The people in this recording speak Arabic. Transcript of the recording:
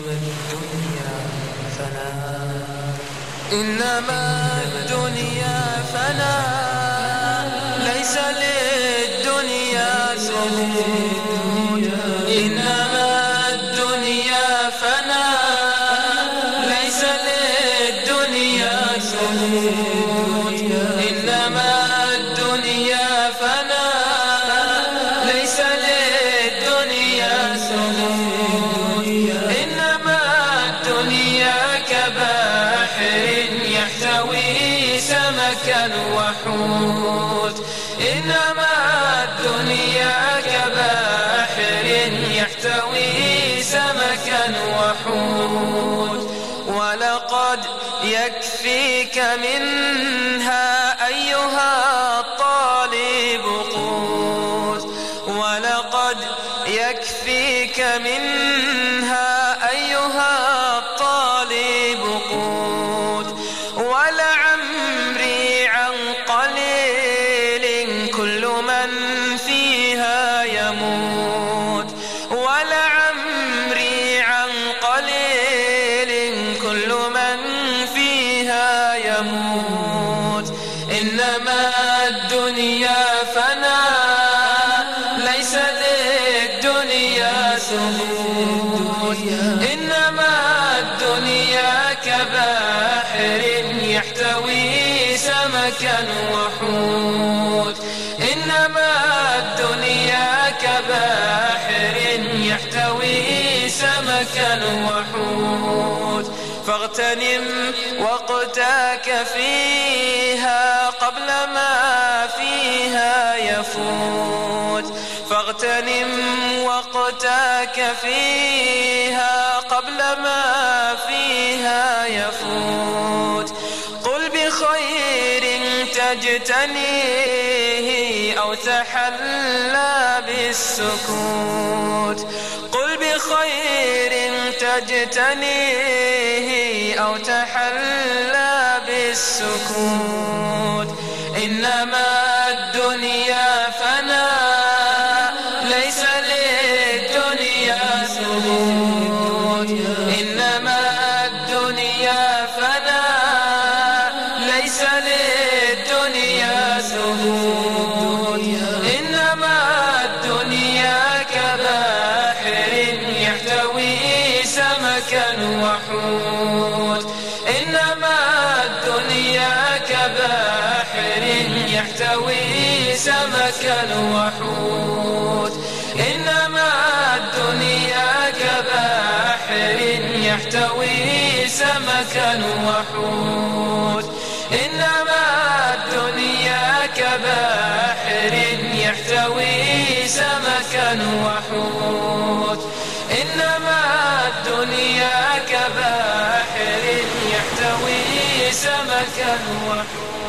إنما الدنيا فناء ليس للدنيا ثبوت. إنما الدنيا فناء ليس للدنيا ثبوت. إنما الدنيا فناء ليس للدنيا ثبوت. إنما الدنيا كبحر يحتوي سمكا وحوت. إنما الدنيا كبحر يحتوي سمكا وحوت. ولقد يكفيك منها أيها الطالب قوت. ولقد يكفيك منها أيها الطالب قوت. ولعمري عن قليل كل من فيها يموت. ولعمري عن قليل كل من فيها يموت. إنما الدنيا فناء ليس للدنيا ثبوت. إنما الدنيا كبحر يحتوي سمكا وحوت. إنما الدنيا كبحر يحتوي سمكا وحوت. فاغتنم وقتك فيها قبل ما فيها يفوت. فاغتنم وقتك فيها قبل ما فيها يفوت. قل بخير تجتنيه أو تحلى بالسكوت. قل بخير تجتنيه أو تحلى بالسكوت. إنما الدنيا فناء ليس للدنيا ثبوت. إنما الدنيا فناء ليس للدنيا ثبوت. إنما الدنيا كبحر يحتوي سمكا وحوت. إنما الدنيا كبحر يحتوي سمكا وحوت. إنما الدنيا كبحر يحتوي سمكا وحوت. إنما الدنيا كبحر يحتوي سمكا وحوت. إنما الدنيا كبحر يحتوي سمكا وحوت.